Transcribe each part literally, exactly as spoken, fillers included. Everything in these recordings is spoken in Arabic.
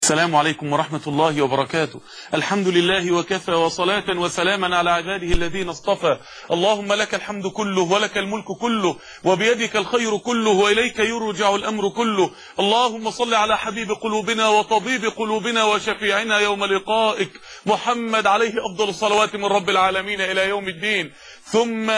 السلام عليكم ورحمة الله وبركاته. الحمد لله وكفى وصلاة وسلاما على عباده الذين اصطفى. اللهم لك الحمد كله ولك الملك كله وبيدك الخير كله وإليك يرجع الأمر كله. اللهم صل على حبيب قلوبنا وطبيب قلوبنا وشفيعنا يوم لقائك محمد عليه أفضل الصلوات من رب العالمين إلى يوم الدين. ثم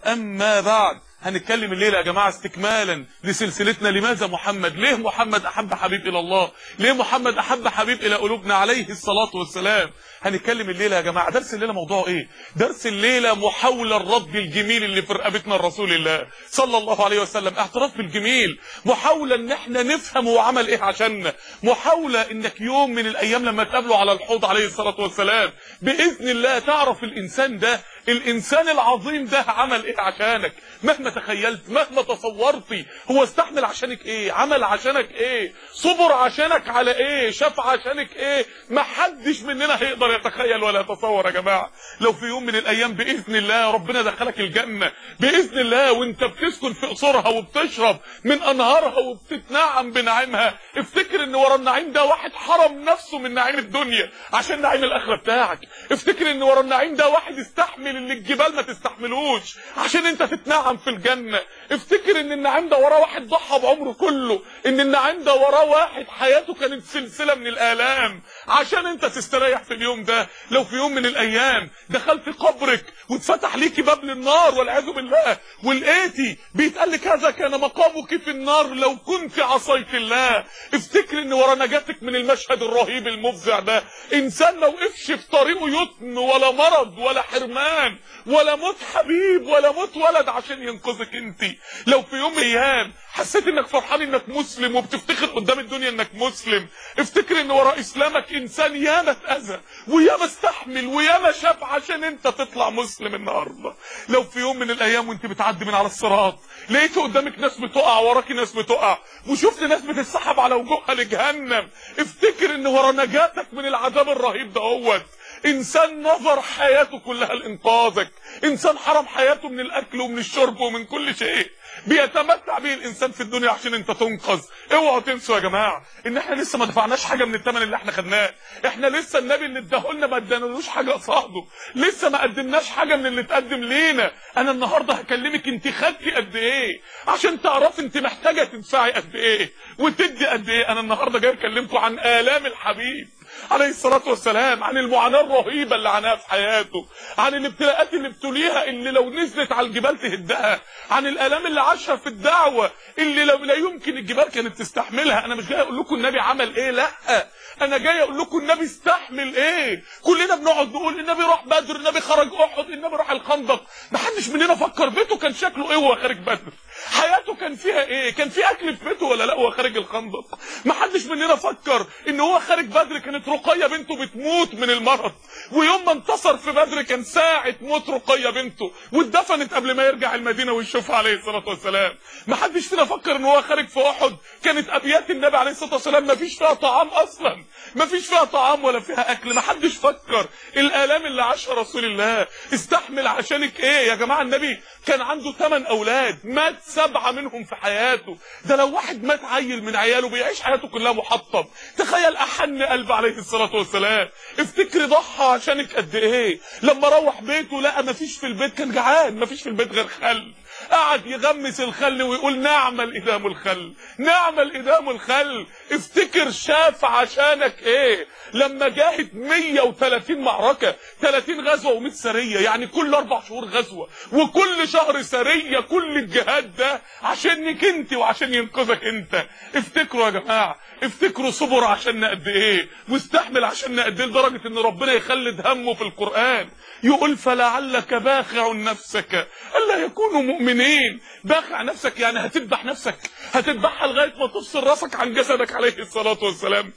أما بعد، هنتكلم الليلة يا جماعة استكمالا لسلسلتنا لماذا محمد، ليه محمد أحب حبيب إلى الله، ليه محمد أحب حبيب إلى قلوبنا عليه الصلاة والسلام. هنتكلم الليلة يا جماعة. درس الليلة موضوعه إيه؟ درس الليلة محاولة الرد الجميل اللي في رقبتنا الرسول الله صلى الله عليه وسلم، اعتراف بالجميل، محاولة إن احنا نفهم هو عمل إيه عشاننا، محاولة إنك يوم من الأيام لما تقابله على الحوض عليه الصلاة والسلام بإذن الله تعرف الإنسان ده، الإنسان العظيم ده عمل إيه عشانك. مهما تخيلت، مهما تصورتي، هو استحمل عشانك ايه، عمل عشانك ايه، صبر عشانك على ايه، شاف عشانك ايه. ما حدش مننا هيقدر يتخيل ولا يتصور يا جماعة. لو في يوم من الايام باذن الله ربنا دخلك الجنة باذن الله وانت بتسكن في قصورها وبتشرب من انهارها وبتتنعم بنعيمها، افتكر ان ورا النعيم ده واحد حرم نفسه من نعيم الدنيا عشان نعيم الاخرة بتاعك. افتكر ان ورا النعيم ده واحد استحمل اللي الجبال ما تستحملوش عشان انت تتنعم في الجنة. افتكر ان النعيم ده وراه واحد ضحى بعمره كله، ان النعيم ده وراه واحد حياته كانت سلسلة من الآلام عشان انت تستريح في اليوم ده. لو في يوم من الايام دخلت قبرك واتفتح ليكي باب للنار والعياذ بالله ولقيتي بيتقال لك هذا كان مقامك في النار لو كنت عصيت الله، افتكر ان ورا نجاتك من المشهد الرهيب المفزع ده انسان ما وقفش في طريقه يتم ولا مرض ولا حرمان ولا موت حبيب ولا موت ولد عشان ينقذك انت. لو في يوم من الايام حسيت انك فرحان انك مسلم وبتفتخر قدام الدنيا انك مسلم، افتكر ان ورا اسلامك انسان ياما اتأذى وياما استحمل وياما شاف عشان انت تطلع مسلم النهارده. لو في يوم من الايام وانت بتعدي من على الصراط لقيت قدامك ناس بتقع وراكي ناس بتقع وشفت ناس بتتسحب على وجوهها لجهنم، افتكر ان ورا نجاتك من العذاب الرهيب ده هو انسان نظر حياته كلها لانقاذك، انسان حرم حياته من الاكل ومن الشرب ومن كل شيء بيتمتع به الانسان في الدنيا عشان انت تنقذ. اوعوا تنسوا يا جماعه ان احنا لسه ما دفعناش حاجه من الثمن اللي احنا خدناه، احنا لسه النبي اللي اداهولنا ما ادانالوش حاجه قصاده، لسه ما قدمناش حاجه من اللي اتقدم لينا. انا النهارده هكلمك انت خدتي قد ايه عشان تعرفي انت محتاجه تدفعي قد ايه وتدي قد ايه. انا النهارده جاي اكلمكم عن الام الحبيب عليه الصلاة والسلام، عن المعاناة الرهيبة اللي عاناها في حياته، عن الابتلاءات اللي ابتليها اللي لو نزلت على الجبال تهدها، عن الآلام اللي عاشها في الدعوة اللي لو لا يمكن الجبال كانت تستحملها. انا مش جاي اقول لكم النبي عمل ايه، لا، انا جاي اقول لكم النبي استحمل ايه. كلنا بنقعد نقول النبي راح بدر، النبي خرج احد، النبي راح الخندق، محدش مننا فكر بيته كان شكله ايه وهو خارج بدر، حياته كان فيها ايه، كان في اكل في بيته ولا لا وهو خارج الخندق. محدش مننا فكر ان هو خارج بدر كانت رقية بنته بتموت من المرض، ويوم ما انتصر في بدر كان ساعة موت رقية بنته واتدفنت قبل ما يرجع المدينة ويشوفها عليه الصلاة والسلام. محدش فينا فكر ان هو خارج في احد كانت ابيات النبي عليه الصلاة والسلام ما فيش فيها طعام اصلا، ما فيش فيها طعام ولا فيها اكل. محدش فكر الالام اللي عاشها رسول الله استحمل عشانك ايه يا جماعة. النبي كان عنده ثمان اولاد، مات سبعة منهم في حياته. ده لو واحد مات عيل من عياله بيعيش حياته كلها محطم. تخيل احن قلب عليه الصلاة والسلام. افتكري ضحى عشانك قد ايه. لما روح بيته لقى مفيش في البيت، كان جعان مفيش في البيت غير خل، قعد يغمس الخل ويقول نعم الادام الخل، نعم الادام الخل. افتكر شاف عشانك ايه لما جاهد مية وتلاتين معركة، تلاتين غزوة ومية سرية، يعني كل اربع شهور غزوة وكل شهر سرية. كل الجهاد ده عشانك انت وعشان ينقذك انت. افتكروا يا جماعة، افتكروا صبر عشان قد ايه واستحمل عشان قد ايه، لدرجة ان ربنا يخلد همه في القرآن يقول فلعلك باخع نفسك الا يكونوا مؤمنين. باخع نفسك يعني هتذبح نفسك، هتذبحها لغاية ما تفصل راسك عن جسدك عليه الصلاة والسلام.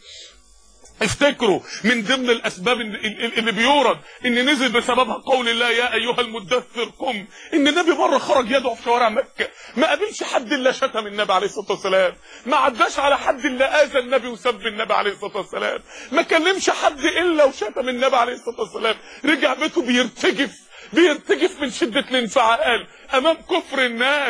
افتكروا من ضمن الاسباب اللي بيورد ان نزل بسببها قول الله يا ايها المدثر قم، ان النبي مره خرج يدعو في شوارع مكه ما قابلش حد الا شتم النبي عليه الصلاه والسلام، ما عداش على حد الا اذى النبي وسب النبي عليه الصلاه والسلام، ما كلمش حد الا وشتم النبي عليه الصلاه والسلام. رجع بيته بيرتجف بيرتجف من شده الانفعال امام كفر الناس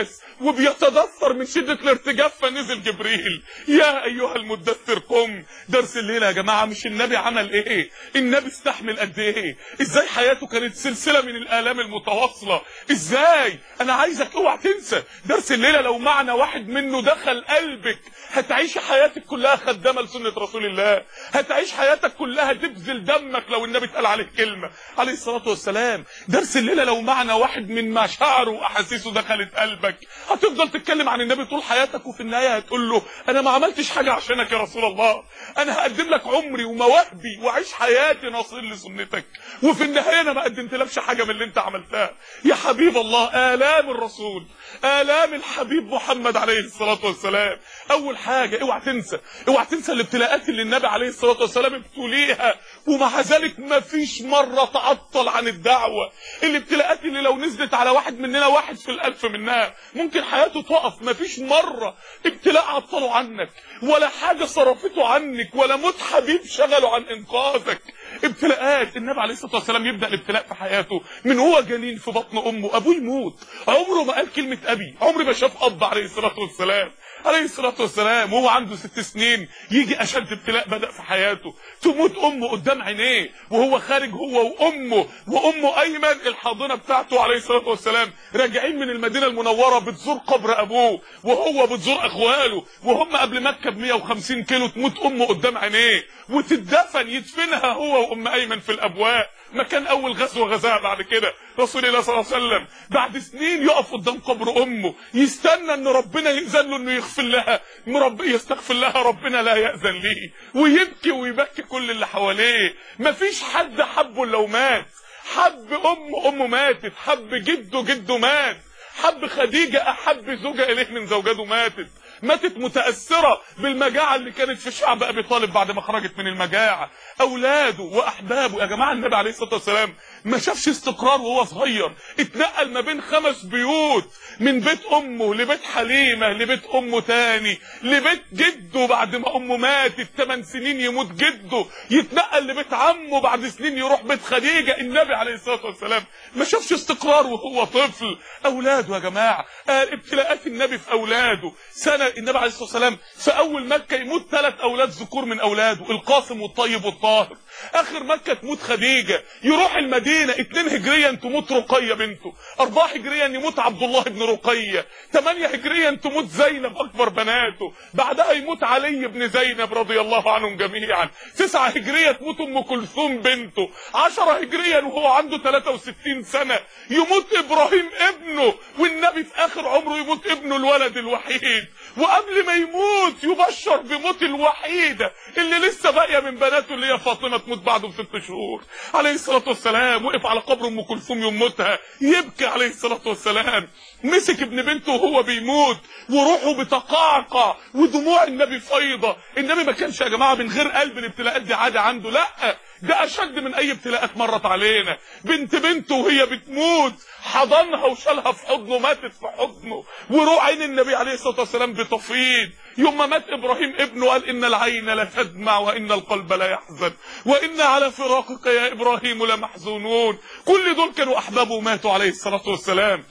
وبيتدثر من شدة الارتجاف، فنزل جبريل يا ايها المدثر قم. درس الليلة يا جماعة مش النبي عمل ايه، النبي استحمل قد ايه، ازاي حياته كانت سلسلة من الالام المتواصلة، ازاي. انا عايزك اوعى تنسى درس الليلة، لو معنى واحد منه دخل قلبك هتعيش حياتك كلها خدامة لسنة رسول الله، هتعيش حياتك كلها تبذل دمك لو النبي اتقال عليك كلمة عليه الصلاة والسلام. درس الليلة لو معنى واحد من مشاعره واحاسيسه دخلت قلبك هتفضل تتكلم عن النبي طول حياتك، وفي النهاية هتقول له انا ما عملتش حاجة عشانك يا رسول الله، انا هقدم لك عمري ومواهبي واعيش حياتي ناصر لسنتك، وفي النهاية انا ما قدمتلكش حاجة من اللي انت عملتها يا حبيب الله. آلام الرسول، آلام الحبيب محمد عليه الصلاة والسلام. اول حاجة اوعى تنسى، اوعى تنسى الابتلاءات اللي النبي عليه الصلاة والسلام ابتليها ومع ذلك ما فيش مرة تعطل عن الدعوة. الابتلاءات اللي لو نزلت على واحد مننا واحد في الالف منها ممكن حياته تقف، ما فيش مرة ابتلاء عطله عنك ولا حاجة صرفته عنك ولا موت حبيب شغله عن انقاذك. ابتلاءات النبي عليه الصلاة والسلام يبدأ الابتلاء في حياته من هو جنين في بطن امه، ابوه يموت عمره ما قال كلمة ابي، عمره ما شاف اب عليه الصلاة والسلام عليه الصلاة والسلام، وهو عنده ست سنين يجي اشد ابتلاء بدأ في حياته، تموت امه قدام عينيه وهو خارج هو وامه، وامه ايمن الحاضنة بتاعته عليه الصلاة والسلام راجعين من المدينة المنورة بتزور قبر ابوه وهو بتزور اخواله، وهم قبل مكة ب مية وخمسين كيلو، تموت امه قدام عينيه وتدفن يدفنها هو وام ايمن في الابواء، مكان اول غزوة غزاها بعد كده رسول الله صلى الله عليه وسلم. بعد سنين يقف قدام قبر امه يستنى ان ربنا يأذن له انه يغفر لها، يستغفر لها، ربنا لا يأذن ليه، ويبكي ويبكي كل اللي حواليه. مفيش حد حبه لو مات، حب امه امه ماتت، حب جده جده مات، حب خديجة احب زوجة اليه من زوجاته ماتت، ماتت متأثرة بالمجاعة اللي كانت في شعب ابي طالب بعد ما خرجت من المجاعة. اولاده واحبابه يا جماعة النبي عليه الصلاة والسلام ما شافش استقرار وهو صغير، اتنقل ما بين خمس بيوت، من بيت امه لبيت حليمة لبيت امه تاني لبيت جده، بعد ما امه ماتت ثمان سنين يموت جده، يتنقل لبيت عمه، بعد سنين يروح بيت خديجة. النبي عليه الصلاة والسلام ما شافش استقرار وهو طفل. اولاده يا جماعة ابتلاءات النبي في اولاده. سنة النبي عليه الصلاة والسلام في اول مكة يموت ثلاث اولاد ذكور من اولاده، القاسم والطيب والطاهر. اخر مكة تموت خديجة، يروح المدينة اتنين هجريا تموت رقية بنته، اربعة هجريا يموت عبد الله بن رقية، تمانية هجريا تموت زينب اكبر بناته، بعدها يموت علي بن زينب رضي الله عنهم جميعا، تسعة هجرية تموت ام كلثوم بنته، عشرة هجريا وهو عنده ثلاثة وستين سنة يموت ابراهيم ابنه، والنبي في اخر عمره يموت ابنه الولد الوحيد، وقبل ما يموت يبشر بموت الوحيدة اللي لسه باقيه من بناته اللي هي فاطمه تموت بعده بست شهور عليه الصلاه والسلام. وقف على قبر ام كلثوم يوم موتها يبكي عليه الصلاه والسلام، مسك ابن بنته وهو بيموت وروحه بتقعقع ودموع النبي فيضه. النبي ما كانش يا جماعه من غير قلب الابتلاءات دي عادي عنده، لا ده اشد من اي ابتلاءات مرت علينا. بنت بنته وهي بتموت حضنها وشالها في حضنه، ماتت في حضنه، وروح عين النبي عليه الصلاه والسلام بتفيض. يوم ما مات ابراهيم ابنه قال ان العين لا تدمع وان القلب لا يحزن وان على فراقك يا ابراهيم لمحزونون. كل دول كانوا احبابه وماتوا عليه الصلاه والسلام.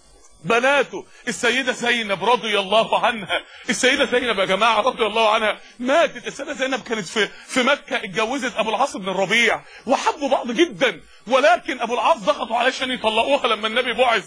بناته السيدة زينب رضي الله عنها، السيدة زينب يا جماعة رضي الله عنها ماتت. السيدة زينب كانت في في مكة، اتجوزت ابو العاص بن الربيع وحبوا بعض جدا، ولكن ابو العاص ضغطوا علشان يطلقوها لما النبي بعث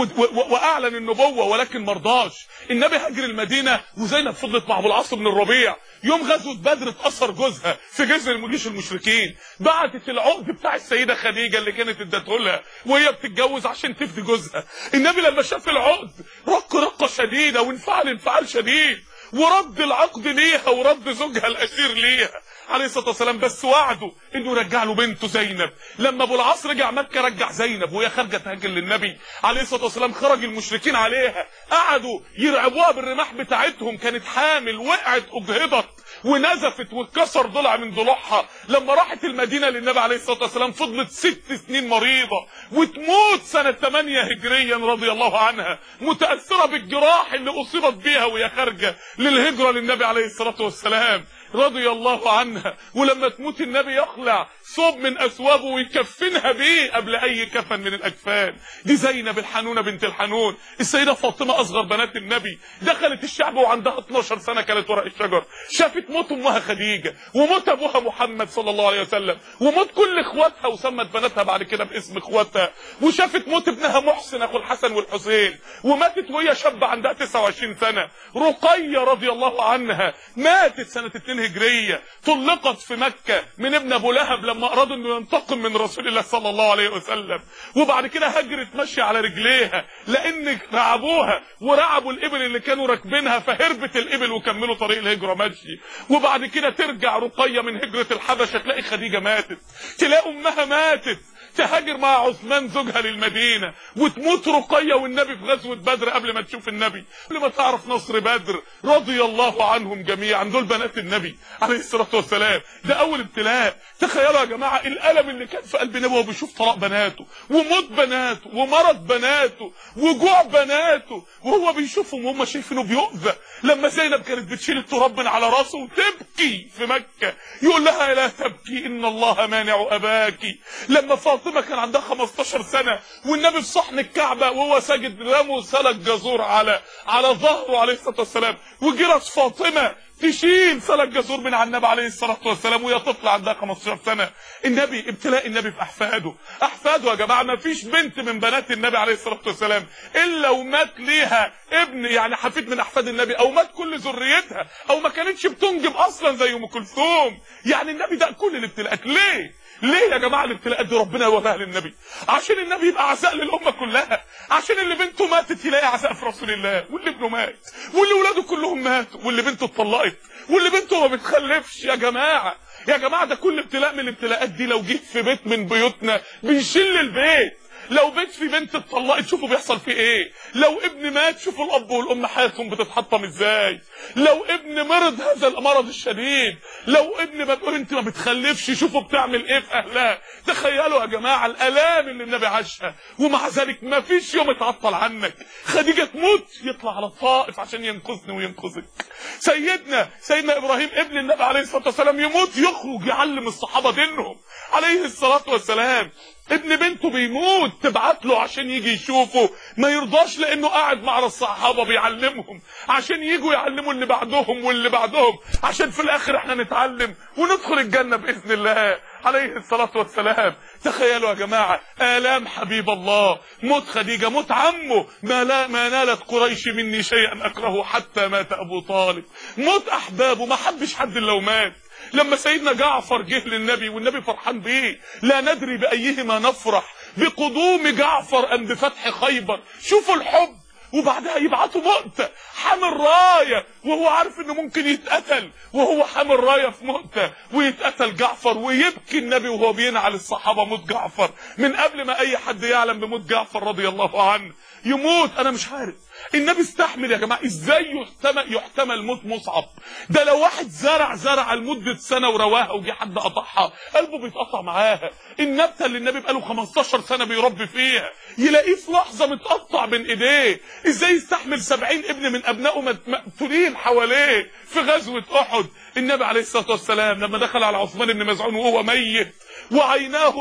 واعلن النبوة، ولكن مرضاش. النبي هاجر المدينة وزينب فضلت مع ابو العاص بن الربيع. يوم غزوة بدر اتأثر جوزها في جيش جيش المشركين، بعتت العقد بتاع السيدة خديجة اللي كانت ادته لها وهي بتتجوز عشان تفدي جوزها. النبي لما شاف العقد رق رقة شديدة وانفعل انفعال شديد، ورد العقد ليها ورد زوجها الأسير ليها عليه الصلاة والسلام، بس وعده انه يرجع له بنته زينب. لما ابو العاص رجع مكة رجع زينب وهي خارجة تهاجر للنبي عليه الصلاة والسلام. خرج المشركين عليها، قعدوا يرعبوها بالرماح بتاعتهم، كانت حامل، وقعت اجهضت ونزفت واتكسر ضلع من ضلوعها. لما راحت المدينة للنبي عليه الصلاة والسلام فضلت ست سنين مريضة وتموت سنة ثمانية هجريا رضي الله عنها، متأثرة بالجراح اللي أصيبت بيها وهي خارجة للهجرة للنبي عليه الصلاة والسلام. رضي الله عنها، ولما تموت النبي يخلع ثوب من اثوابه ويكفنها بيه قبل اي كفن من الاكفان. دي زينب الحنونه بنت الحنون. السيده فاطمه اصغر بنات النبي دخلت الشعب وعندها اتناشر سنه، كانت ورق الشجر، شافت موت امها خديجه وموت ابوها محمد صلى الله عليه وسلم وموت كل اخواتها، وسمت بناتها بعد كده باسم اخواتها، وشافت موت ابنها محسن اخو الحسن والحسين، وماتت وهي شابه عندها تسعة وعشرين سنه. رقيه رضي الله عنها ماتت سنه اتنين هجريه، طلقت في مكه من ابن ابو لهب لما ارادوا انه ينتقم من رسول الله صلى الله عليه وسلم، وبعد كده هجرت ماشيه على رجليها لان رعبوها ورعبوا الابل اللي كانوا راكبينها، فهربت الابل وكملوا طريق الهجره ماشي. وبعد كده ترجع رقيه من هجره الحبشه تلاقي خديجه ماتت، تلاقي امها ماتت، تهاجر مع عثمان زوجها للمدينه، وتموت رقيه والنبي في غزوه بدر قبل ما تشوف النبي، قبل ما تعرف نصر بدر. رضي الله عنهم جميعا، دول بنات النبي عليه الصلاه والسلام. ده اول ابتلاء. تخيلوا يا جماعه الالم اللي كان في قلب النبي وهو بيشوف طلاق بناته وموت بناته ومرض بناته وجوع بناته، وهو بيشوفهم وهم شايفينه بيؤذى. لما زينب كانت بتشيل التراب من على راسه وتبكي في مكه، يقول لها لا تبكي ان الله مانع اباكي. لما فاطمه كان عندها خمستاشر سنه والنبي في صحن الكعبه وهو ساجد رموا سلك جزور على على ظهره عليه الصلاه والسلام، وجرت فاطمه تشيل سلك جزور من على النبي عليه الصلاه والسلام وهي طفله عندها خمستاشر سنه. النبي ابتلاء النبي في احفاده. احفاده يا جماعه ما فيش بنت من بنات النبي عليه الصلاه والسلام الا ومات ليها ابن، يعني حفيد من احفاد النبي، او مات كل ذريتها، او ما كانتش بتنجب اصلا زي ام كلثوم. يعني النبي ده كل الابتلاءات. ليه؟ ليه يا جماعه الابتلاءات دي ربنا يوراها للنبي؟ عشان النبي يبقى عزاء للامه كلها، عشان اللي بنته ماتت يلاقي عزاء في رسول الله، واللي ابنه مات، واللي ولاده كلهم ماتوا، واللي بنته اتطلقت، واللي بنته ما بتخلفش. يا جماعه يا جماعه ده كل ابتلاء من الابتلاءات دي لو جه في بيت من بيوتنا بيشيل البيت. لو بيت في بنت اتطلقت شوفوا بيحصل فيه ايه، لو ابن مات شوفوا الاب والام حياتهم بتتحطم ازاي، لو ابن مرض هذا المرض الشديد، لو ابن بتقول انت ما بتخلفش شوفوا بتعمل ايه في اهلها. تخيلوا يا جماعه الالام اللي النبي عاشها، ومع ذلك ما فيش يوم اتعطل عنك. خديجه تموت يطلع على الطائف عشان ينقذني وينقذك. سيدنا سيدنا ابراهيم ابن النبي عليه الصلاه والسلام يموت يخرج يعلم الصحابه دينهم عليه الصلاه والسلام. ابن بنته بيموت تبعت له عشان يجي يشوفه، ما يرضاش لانه قاعد مع الصحابه بيعلمهم عشان يجوا يعلموا اللي بعدهم واللي بعدهم، عشان في الاخر احنا نتعلم وندخل الجنه باذن الله عليه الصلاه والسلام. تخيلوا يا جماعه الام حبيب الله، موت خديجه، موت عمه، ما, لا ما نالت قريش مني شيئا اكرهه حتى مات ابو طالب، موت احبابه، ما حبش حد لو مات. لما سيدنا جعفر جه للنبي والنبي فرحان بيه، لا ندري بايهما نفرح، بقدوم جعفر ام بفتح خيبر. شوفوا الحب. وبعدها يبعتوا مؤتة حامل رايه وهو عارف انه ممكن يتقتل، وهو حامل رايه في مؤتة ويتقتل جعفر، ويبكي النبي وهو بينعل الصحابه موت جعفر من قبل ما اي حد يعلم بموت جعفر رضي الله عنه. يموت انا مش عارف النبي استحمل يا جماعه ازاي يحتمل يحتمل موت مصعب. ده لو واحد زرع زرع لمده سنه ورواها وجي حد قطعها قلبه بيتقطع معاها. النبته اللي النبي بقاله خمستاشر سنه بيربي فيها يلاقيه في لحظه متقطع بين ايديه. ازاي يستحمل سبعين ابن من ابنائه مقتولين حواليه في غزوه احد؟ النبي عليه الصلاه والسلام لما دخل على عثمان بن مزعون وهو ميت وعيناه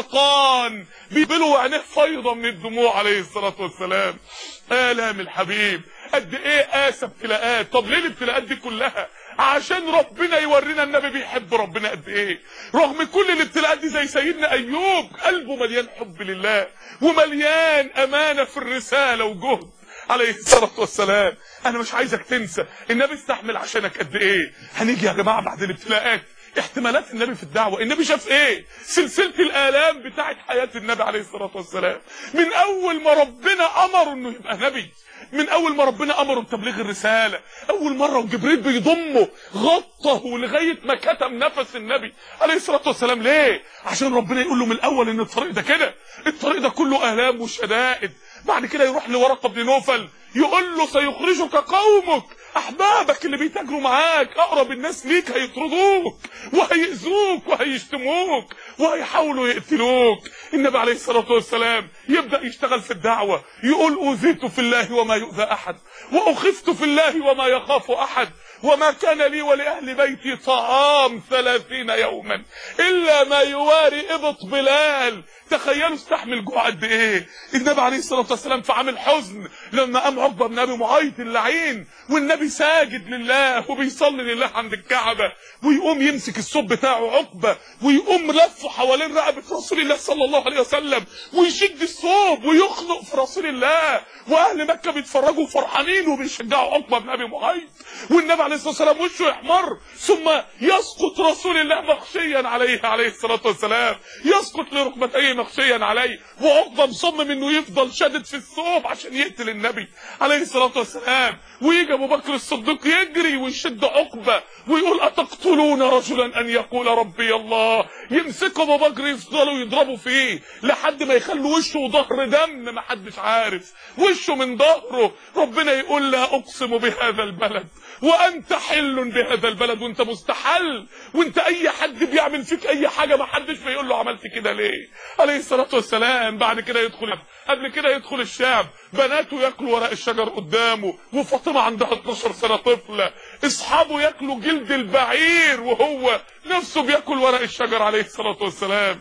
تهرقان بيبلوا عينيه فيضه من الدموع عليه الصلاه والسلام. آلام الحبيب قد ايه قاسى ابتلاءات. طب ليه الابتلاءات دي كلها؟ عشان ربنا يورينا النبي بيحب ربنا قد ايه. رغم كل الابتلاءات دي زي سيدنا ايوب قلبه مليان حب لله ومليان امانه في الرساله وجهد عليه الصلاه والسلام. انا مش عايزك تنسى النبي استحمل عشانك قد ايه. هنيجي يا جماعه بعد الابتلاءات احتمالات النبي في الدعوه. النبي شاف ايه؟ سلسله الالام بتاعه حياه النبي عليه الصلاه والسلام، من اول ما ربنا امره انه يبقى نبي، من اول ما ربنا امره بتبليغ الرساله، اول مره وجبريل بيضمه غطه لغايه ما كتم نفس النبي عليه الصلاه والسلام. ليه؟ عشان ربنا يقول له من الاول ان الطريق ده كده، الطريق ده كله الام وشدائد. بعد كده يروح لورقه بن نوفل يقول له سيخرجك قومك، احبابك اللي بيتاجروا معاك اقرب الناس ليك هيطردوك وهيأذوك وهيشتموك وهيحاولوا يقتلوك. النبي عليه الصلاه والسلام يبدا يشتغل في الدعوه، يقول اوذيت في الله وما يؤذى احد، واخفت في الله وما يخاف احد، وما كان لي ولأهل بيتي طعام ثلاثين يوما إلا ما يواري إبط بلال. تخيلوا استحمل جوع قد ايه النبي عليه الصلاه والسلام في عام الحزن لما قام عقبه بن ابي معيط اللعين والنبي ساجد لله وبيصلي لله عند الكعبه، ويقوم يمسك الصوب بتاعه عقبه ويقوم لفه حوالين رقبه رسول الله صلى الله عليه وسلم ويشد الصوب ويخنق في رسول الله، واهل مكه بيتفرجوا فرحانين وبيشجعوا عقبه بن ابي معيط، والنبي عليه الصلاه والسلام وشه يحمر ثم يسقط رسول الله مغشيا عليه عليه الصلاه والسلام، يسقط لركبتيه مغشيا عليه، وعقبه مصمم انه يفضل شادد في الثوب عشان يقتل النبي عليه الصلاه والسلام، ويجي ابو بكر الصديق يجري ويشد عقبه ويقول اتقتلون رجلا ان يقول ربي الله، يمسكوا ابو بكر يفضلوا يضربوا فيه لحد ما يخلوا وشه وظهر دم ما حدش عارف وشه من ظهره. ربنا يقول لا اقسم بهذا البلد وانت حل بهذا البلد، وانت مستحل، وانت اي حد بيعمل فيك اي حاجه ما حدش بيقول له عملت كده ليه عليه الصلاه والسلام. بعد كده يدخل قبل كده يدخل الشعب، بناته ياكلوا ورق الشجر قدامه وفاطمه عندها اتناشر سنه طفله، اصحابه ياكلوا جلد البعير وهو نفسه بياكل ورق الشجر عليه الصلاه والسلام.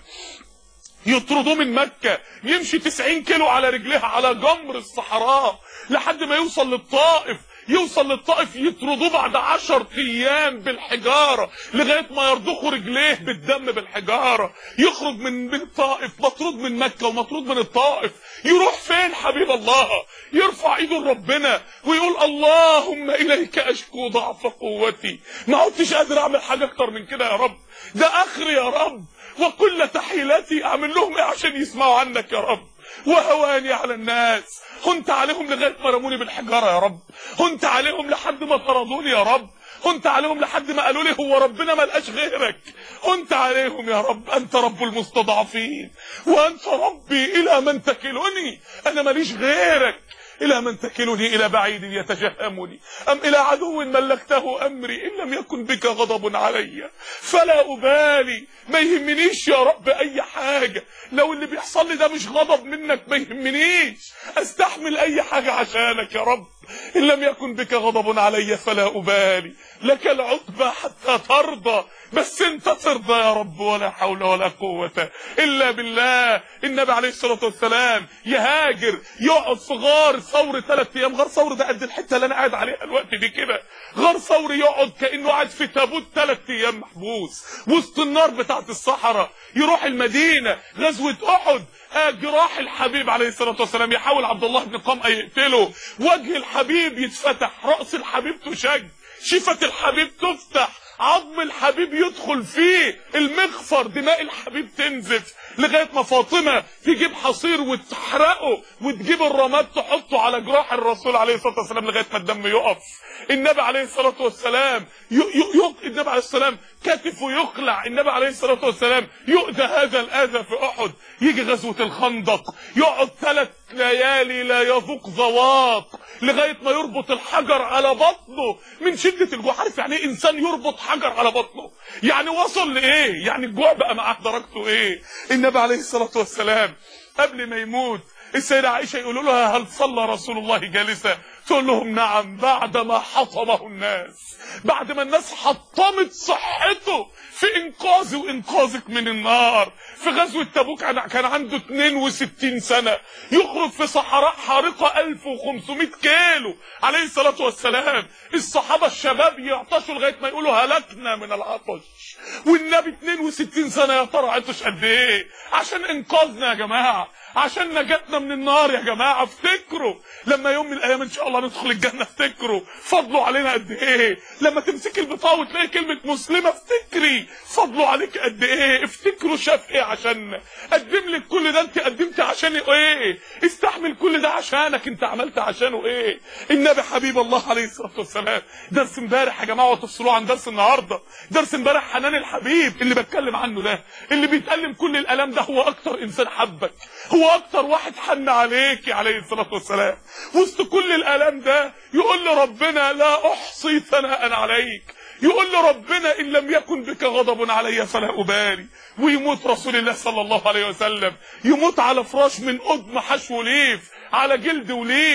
يطردوه من مكه يمشي تسعين كيلو على رجليها على جمر الصحراء لحد ما يوصل للطائف، يوصل للطائف يطردوه بعد عشر ايام بالحجاره لغايه ما يرضخوا رجليه بالدم بالحجاره، يخرج من من الطائف مطرود من مكه ومطرود من الطائف، يروح فين حبيب الله؟ يرفع ايده لربنا ويقول اللهم اليك اشكو ضعف قوتي، ما عدتش قادر اعمل حاجه اكتر من كده يا رب، ده اخري يا رب، وكل تحيلاتي اعمل لهم ايه عشان يسمعوا عنك يا رب، وهواني على الناس، هنت عليهم لغايه ما رموني بالحجاره يا رب، هنت عليهم لحد ما طردوني يا رب، هنت عليهم لحد ما قالوا لي هو ربنا ما لقاش غيرك، هنت عليهم يا رب، انت رب المستضعفين وانت ربي الى من تكلني، انا ماليش غيرك، إلى من تكلني إلى بعيد يتجهمني أم إلى عدو ملكته أمري، إن لم يكن بك غضب علي فلا أبالي، ما يهمنيش يا رب أي حاجة، لو اللي بيحصل لي ده مش غضب منك ما يهمنيش، أستحمل أي حاجة عشانك يا رب، إن لم يكن بك غضب علي فلا أبالي، لك العتبى حتى ترضى، بس انت ترضى يا رب، ولا حول ولا قوة إلا بالله. النبي عليه الصلاة والسلام يهاجر يقعد في غار ثور ثلاث ايام، غار ثور ده قد الحتة اللي انا قاعد عليها الوقت دي كده، غار ثور يقعد كأنه قاعد في تابوت ثلاث ايام محبوس وسط النار بتاعت الصحراء، يروح المدينة غزوة احد، جراح الحبيب عليه الصلاة والسلام يحاول عبد الله بن قمأ يقتله، وجه الحبيب يتفتح، رأس الحبيب تشج، شفة الحبيب تفتح، عظم الحبيب يدخل فيه المغفر، دماء الحبيب تنزف، لغايه ما فاطمه تجيب حصير وتحرقه وتجيب الرماد تحطه على جراح الرسول عليه الصلاه والسلام لغايه ما الدم يقف. النبي عليه الصلاه والسلام ي... ي... ي... النبي عليه السلام كتفه يقلع، النبي عليه الصلاه والسلام يؤذى هذا الاذى في احد، يجي غزوه الخندق يقعد ثلاث ليالي لا يذوق ذواق لغايه ما يربط الحجر على بطنه من شده الجوع. عارف يعني ايه انسان يربط حجر على بطنه؟ يعني وصل لايه؟ يعني الجوع بقى معاه درجته ايه؟ النبي عليه الصلاه والسلام قبل ما يموت السيدة عائشة يقولوا لها هل صلى رسول الله جالسا؟ تقول لهم نعم، بعد ما حطمه الناس، بعد ما الناس حطمت صحته في انقاذي وانقاذك من النار. في غزوة تبوك كان عنده اتنين وستين سنة، يخرج في صحراء حارقة ألف وخمسمائة كيلو عليه الصلاة والسلام، الصحابة الشباب يعطشوا لغاية ما يقولوا هلكنا من العطش، والنبي اتنين وستين سنة يا ترى عطش قد ايه عشان انقاذنا يا جماعة، عشان نجاتنا من النار يا جماعة. افتكروا لما يوم من الايام ان شاء الله ندخل الجنة، افتكروا فضلوا علينا قد ايه، لما تمسكي البطاقة وتلاقي كلمة مسلمة افتكري فضلوا عليك قد ايه، افتكروا شاف ايه عشان قدم لك كل ده، انت قدمت عشان ايه، استحمل كل ده عشانك، انت عملت عشانه ايه. النبي حبيب الله عليه الصلاة والسلام، درس امبارح يا جماعة وتفصلوه عن درس النهاردة، درس امبارح حنان الحبيب اللي بتكلم عنه ده، اللي بيتألم كل الالام ده، هو اكتر انسان حبك، هو اكتر واحد حن عليك عليه الصلاة والسلام، وسط كل الالام ده يقول لربنا لا احصي ثناء عليك، يقول لربنا ان لم يكن بك غضب علي فلا ابالي. ويموت رسول الله صلى الله عليه وسلم، يموت على فراش من قدم حشو ليف، على جلد وليف،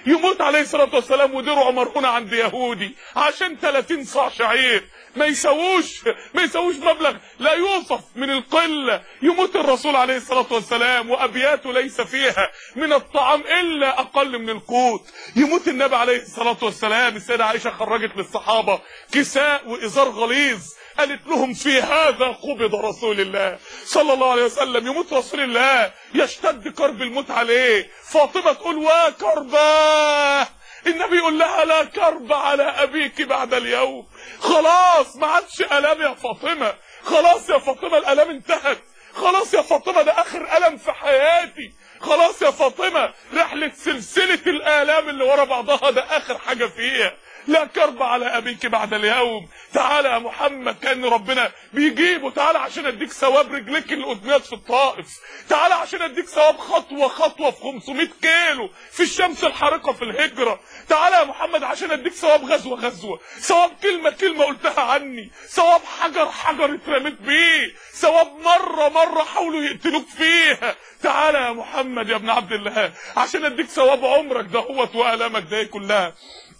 يموت عليه الصلاة والسلام ودرعه مرهونة عند يهودي عشان ثلاثين صاع شعير ما يسووش ما يسووش مبلغ لا يوصف من القلة. يموت الرسول عليه الصلاة والسلام وأبياته ليس فيها من الطعام إلا أقل من القوت. يموت النبي عليه الصلاة والسلام، السيدة عائشة خرجت للصحابة كساء وإزار غليظ، قالت لهم في هذا قبض رسول الله صلى الله عليه وسلم. يموت رسول الله يشتد كرب الموت عليه، فاطمة تقول وكرباه، النبي يقول لها لا كرب على أبيك بعد اليوم. خلاص ما عادش ألم يا فاطمة، خلاص يا فاطمة الألم انتهت، خلاص يا فاطمة ده آخر ألم في حياتي، خلاص يا فاطمة رحلة سلسلة الآلام اللي ورا بعضها ده آخر حاجة فيها. لا كرب على أبيك بعد اليوم. تعالى يا محمد، كأن ربنا بيجيبه، تعالى عشان اديك ثواب رجليك اللي قدمت في الطائف، تعالى عشان اديك ثواب خطوة خطوة في خمسمائة كيلو في الشمس الحارقة في الهجرة، تعالى يا محمد عشان اديك ثواب غزوة غزوة، ثواب كلمة كلمة قلتها عني، ثواب حجر حجر اترميت بيه، ثواب مرة مرة حاولوا يقتلوك فيها. تعالى يا محمد يا ابن عبد الله عشان اديك ثواب عمرك دهوت وآلامك ده كلها.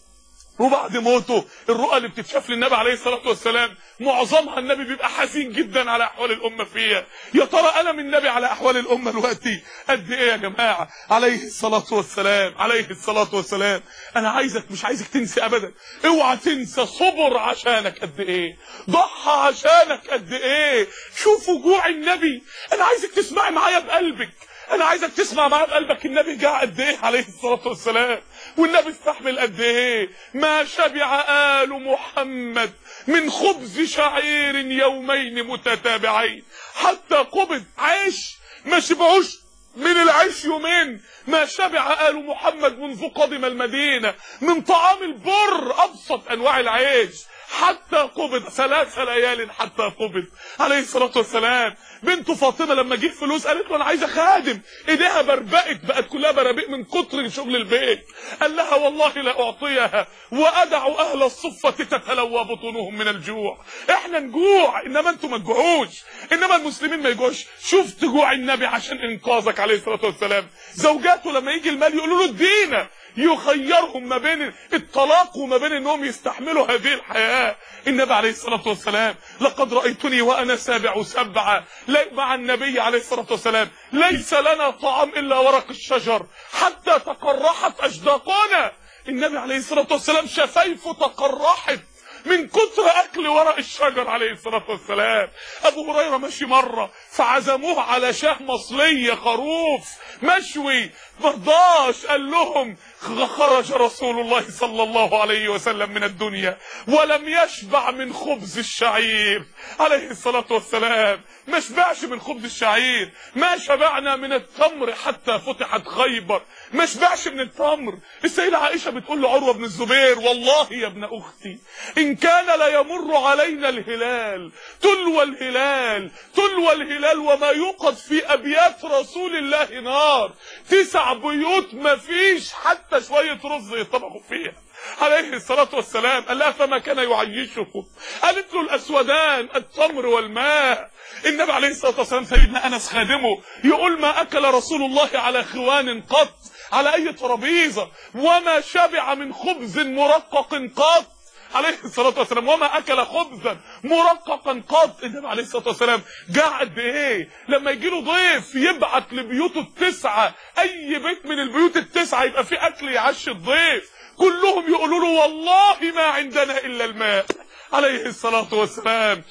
وبعد موته الرؤى اللي بتتشاف للنبي عليه الصلاة والسلام معظمها النبي بيبقى حزين جدا على احوال الامه فيها. يا ترى انا من النبي على احوال الامه دلوقتي قد ايه يا جماعه؟ عليه الصلاه والسلام عليه الصلاه والسلام. انا عايزك مش عايزك تنسى ابدا، اوعى تنسى صبر عشانك قد ايه، ضحى عشانك قد ايه. شوفوا جوع النبي، انا عايزك تسمعي معايا بقلبك، انا عايزك تسمع معايا بقلبك النبي جاع قد ايه عليه الصلاه والسلام، والنبي استحمل قد ايه. ما شبع آل محمد من خبز شعير يومين متتابعين حتى قبض. عيش ما شبعوش من العيش يومين، ما شبع آل محمد منذ قدم المدينة من طعام البر أبسط أنواع العيش حتى قبض، ثلاث ليال حتى قبض عليه الصلاة والسلام. بنته فاطمة لما جه فلوس قالت له انا عايزه خادم، ايديها بربقت بقت كلها برابيق من كتر شغل البيت. قال لها والله لا اعطيها وادع اهل الصفة تتلوى بطونهم من الجوع. احنا نجوع انما انتم ما تجوعوش، انما المسلمين ما يجوعوش. شفت جوع النبي عشان انقاذك عليه الصلاة والسلام. زوجاته لما يجي المال يقولوا له ادينا، يخيرهم ما بين الطلاق وما بين انهم يستحملوا هذه الحياة. النبي عليه الصلاة والسلام لقد رأيتني وانا سابع سبعة مع النبي عليه الصلاة والسلام ليس لنا طعام الا ورق الشجر حتى تقرحت اشداقنا. النبي عليه الصلاة والسلام شفايفه تقرحت من كتر اكل ورق الشجر عليه الصلاة والسلام. ابو هريرة ماشي مرة فعزموه على شاه مصلية خروف مشوي مرضاش، قال لهم خرج رسول الله صلى الله عليه وسلم من الدنيا ولم يشبع من خبز الشعير عليه الصلاة والسلام. ما شبعش من خبز الشعير، ما شبعنا من التمر حتى فتحت خيبر، ما شبعش من التمر. السيدة عائشة بتقول لعروة بن الزبير والله يا ابن اختي ان كان لا يمر علينا الهلال تلو الهلال تلو الهلال وما يوقد في ابيات رسول الله نار، تسع بيوت ما فيش حتى شوية رز يطبخوا فيها عليه الصلاة والسلام. قال لها فما كان يعيشكم؟ قالت له الأسودان التمر والماء. النبي عليه الصلاة والسلام سيدنا أنس خادمه يقول ما أكل رسول الله على خوان قط على أي ترابيزة، وما شبع من خبز مرقق قط عليه الصلاة والسلام، وما أكل خبزا مرققا قط. النبي عليه الصلاة والسلام جاع قد إيه؟ لما يجي له ضيف يبعت لبيوته التسعة، أي بيت من البيوت التسعة يبقى فيه أكل يعشي الضيف، كلهم يقولوا له والله ما عندنا إلا الماء عليه الصلاة والسلام.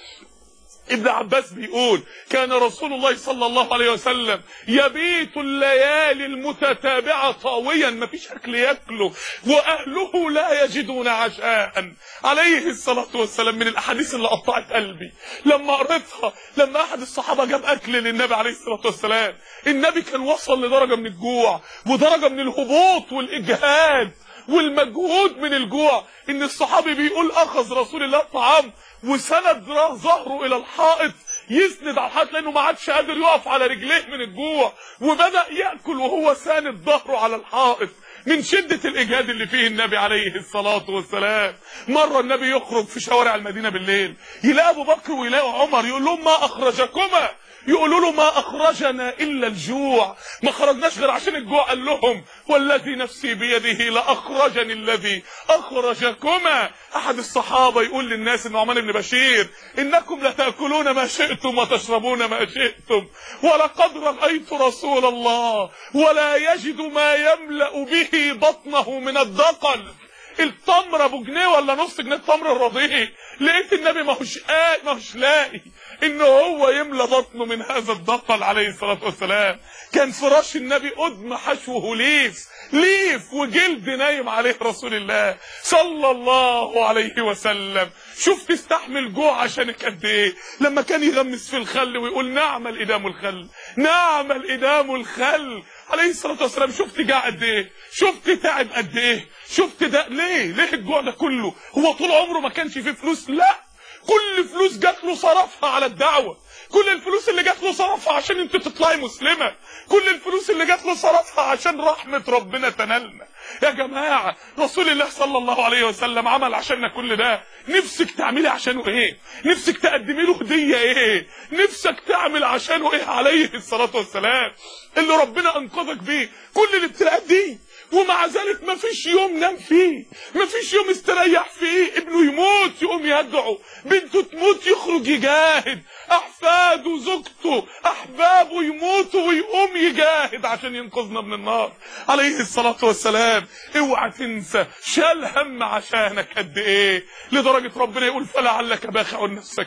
ابن عباس بيقول كان رسول الله صلى الله عليه وسلم يبيت الليالي المتتابعة طاويا، مفيش اكل ياكله، واهله لا يجدون عشاء عليه الصلاة والسلام. من الاحاديث اللي قطعت قلبي لما قريتها، لما احد الصحابة جاب اكل للنبي عليه الصلاة والسلام، النبي كان وصل لدرجة من الجوع ودرجة من الهبوط والاجهاد والمجهود من الجوع ان الصحابي بيقول اخذ رسول الله طعام وسند ظهره الى الحائط يسند على الحائط لانه ما عادش قادر يقف على رجليه من الجوع، وبدأ يأكل وهو ساند ظهره على الحائط. من شدة الإجهاد اللي فيه النبي عليه الصلاة والسلام. مرة النبي يخرج في شوارع المدينة بالليل، يلاقي أبو بكر ويلاقي عمر، يقول لهم ما أخرجكما؟ يقولوا له ما أخرجنا إلا الجوع، ما خرجناش غير عشان الجوع. قال لهم والذي نفسي بيده لأخرجني الذي أخرجكما. أحد الصحابة يقول للناس النعمان بن بشير إنكم لتأكلون ما شئتم وتشربون ما شئتم، ولقد رأيت رسول الله ولا يجد ما يملأ به بطنه من الدقل. التمر ابو جنيه ولا نص جنيه التمر الرضيع، لقيت النبي ماهوش قاعد ماهوش لاقي ان هو يملى بطنه من هذا الدقل عليه الصلاه والسلام. كان فراش النبي قدم حشوه ليف ليف وجلد نايم عليه رسول الله صلى الله عليه وسلم. شوف تستحمل جوع عشانك قد ايه، لما كان يغمس في الخل ويقول نعم الادام الخل نعم الادام الخل عليه الصلاه والسلام. شفت جاع قد ايه، شفت تعب قد ايه، شفت ده ليه ليه الجوع ده كله؟ هو طول عمره ما كانش فيه فلوس؟ لا، كل فلوس جات له صرفها على الدعوه، كل الفلوس اللي جات له صرفها عشان انت تطلعي مسلمه، كل الفلوس اللي جات له صرفها عشان رحمه ربنا تنالنا. يا جماعه رسول الله صلى الله عليه وسلم عمل عشاننا كل ده، نفسك تعملي عشانه ايه؟ نفسك تقدمي له هديه ايه؟ نفسك تعمل عشانه ايه عليه الصلاه والسلام؟ اللي ربنا انقذك بيه كل الابتلاءات دي، ومع ذلك ما فيش يوم نام فيه، ما فيش يوم استريح فيه. ابنه يموت يقوم يدعو، بنته تموت يخرج يجاهد، احفاده زوجته احبابه يموتوا ويقوم يجاهد عشان ينقذنا من النار عليه الصلاه والسلام. اوعى تنسى شال هم عشانك قد ايه، لدرجه ربنا يقول فلعلك باخع نفسك،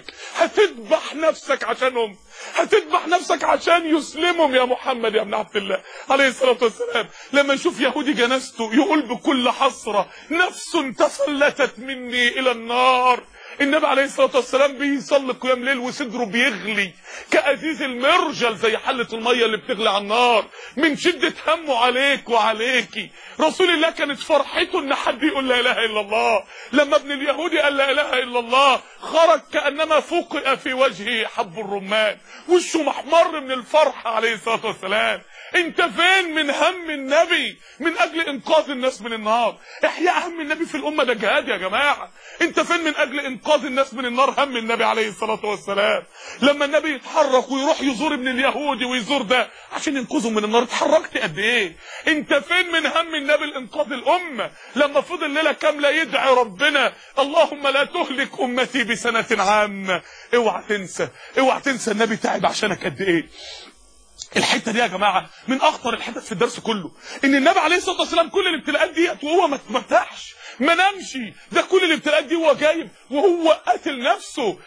هتذبح نفسك عشانهم، هتذبح نفسك عشان يسلمهم يا محمد يا ابن عبد الله عليه الصلاه والسلام. لما يشوف يهودي جنازته يقول بكل حسره نفس تفلتت مني الى النار. النبي عليه الصلاه والسلام بيصلي قيام ليل وصدره بيغلي كأزيز المرجل زي حله الميه اللي بتغلي على النار من شده همه عليك وعليكي. رسول الله كانت فرحته ان حد يقول لا اله الا الله. لما ابن اليهودي قال لا اله الا الله خرج كانما فقئ في وجهه حب الرمان، وشه محمر من الفرحه عليه الصلاه والسلام. انت فين من هم النبي من اجل انقاذ الناس من النار؟ احياء هم النبي في الامه ده جهاد يا جماعه. انت فين من اجل انقاذ الناس من النار؟ هم النبي عليه الصلاه والسلام لما النبي يتحرك ويروح يزور ابن اليهودي ويزور ده عشان ينقذهم من النار، اتحركت قد ايه؟ انت فين من هم النبي لانقاذ الامه لما فضل ليله كامله يدعي ربنا اللهم لا تهلك امتي بسنه عامه؟ اوعى تنسى اوعى تنسى النبي تعب عشانك قد ايه. الحته دي يا جماعه من اخطر الحتت في الدرس كله، ان النبي عليه الصلاه والسلام كل الابتلاءات ديت وهو ما ارتاحش ما نامش. ده كل الابتلاءات دي هو جايب وهو قاتل نفسه.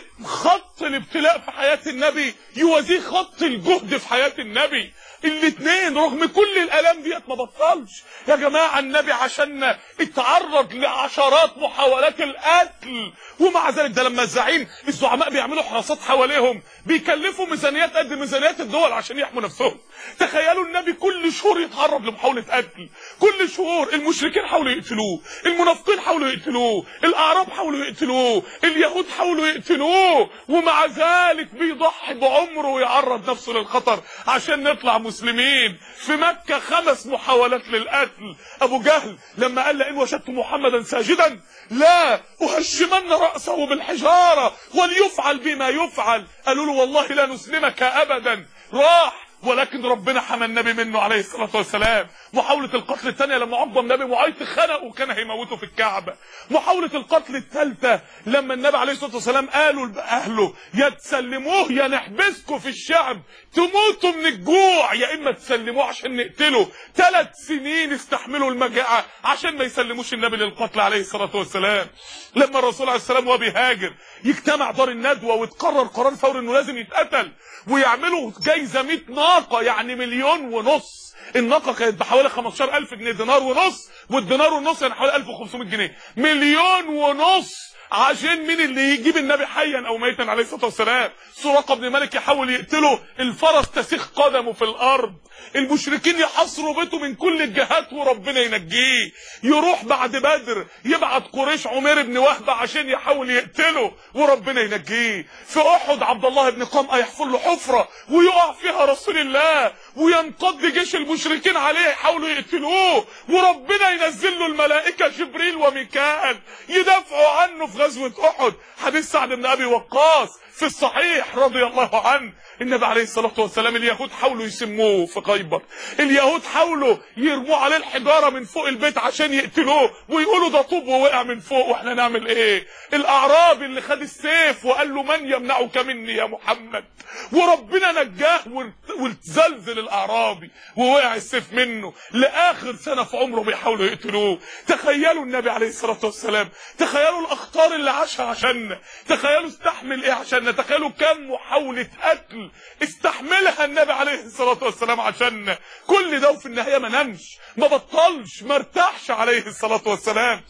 خط الابتلاء في حياه النبي يوازيه خط الجهد في حياه النبي، الاثنين رغم كل الالام ديت ما بطلش يا جماعه. النبي عشان اتعرض لعشرات محاولات القتل، ومع ذلك ده لما الزعيم الزعماء بيعملوا حراسات حواليهم بيكلفوا ميزانيات قد ميزانيات الدول عشان يحموا نفسهم. تخيلوا النبي كل شهور يتعرض لمحاوله قتل، كل شهور المشركين حاولوا يقتلوه، المنافقين حاولوا يقتلوه، الاعراب حاولوا يقتلوه، اليهود حاولوا يقتلوه، ومع ذلك بيضحي بعمره ويعرض نفسه للخطر عشان نطلع مسلمين. في مكه خمس محاولات للقتل. ابو جهل لما قال لئن وجدت محمدا ساجدا لا اهشمن راسه بالحجاره وليفعل بما يفعل، قالوا له والله لا نسلمك ابدا. راح، ولكن ربنا حمى النبي منه عليه الصلاه والسلام. محاوله القتل الثانيه لما عقبه النبي معيط خنقه وكان هيموته في الكعبه. محاوله القتل الثالثه لما النبي عليه الصلاه والسلام قالوا لاهله يا تسلموه يا نحبسكم في الشعب تموتوا من الجوع، يا اما تسلموه عشان نقتله. ثلاث سنين استحملوا المجاعه عشان ما يسلموش النبي للقتل عليه الصلاه والسلام. لما الرسول عليه السلام وهو بيهاجر يجتمع دار الندوه وتقرر قرار فوري انه لازم يتقتل، ويعملوا جايزه مية ناقه يعني مليون ونص. الناقه كانت بحوالي خمستاشر ألف جنيه، دينار ونص، والدينار ونص يعني حوالي ألف وخمسمية جنيه. مليون ونص عشان مين اللي يجيب النبي حيا او ميتا عليه الصلاه والسلام. سراقه بن مالك يحاول يقتله، الفرس تسيخ قدمه في الارض، المشركين يحصروا بيته من كل الجهات وربنا ينجيه. يروح بعد بدر يبعت قريش عمير بن وهب عشان يحاول يقتله وربنا ينجيه. في احد عبد الله بن قمأ يحفر له حفره ويقع فيها رسول الله وينقض جيش المشركين عليه يحاولوا يقتلوه، وربنا ينزل له الملائكه جبريل وميكائيل يدافعوا عنه في غزوه احد. حديث سعد بن ابي وقاص في الصحيح رضي الله عنه، النبي عليه الصلاه والسلام اليهود حاولوا يسموه في خيبر، اليهود حاولوا يرموا عليه الحجاره من فوق البيت عشان يقتلوه ويقولوا ده طوب ووقع من فوق واحنا نعمل ايه؟ الاعرابي اللي خد السيف وقال له من يمنعك مني يا محمد، وربنا نجاه وتزلزل الاعرابي ووقع السيف منه، لاخر سنه في عمره بيحاولوا يقتلوه. تخيلوا النبي عليه الصلاه والسلام، تخيلوا الاخطار اللي عاشها عشاننا، تخيلوا استحمل ايه عشاننا، تخيلوا كم محاوله قتل استحملها النبي عليه الصلاه والسلام عشاننا. كل ده وفي النهايه ما نامش، ما بطلش، ما ارتاحش عليه الصلاه والسلام.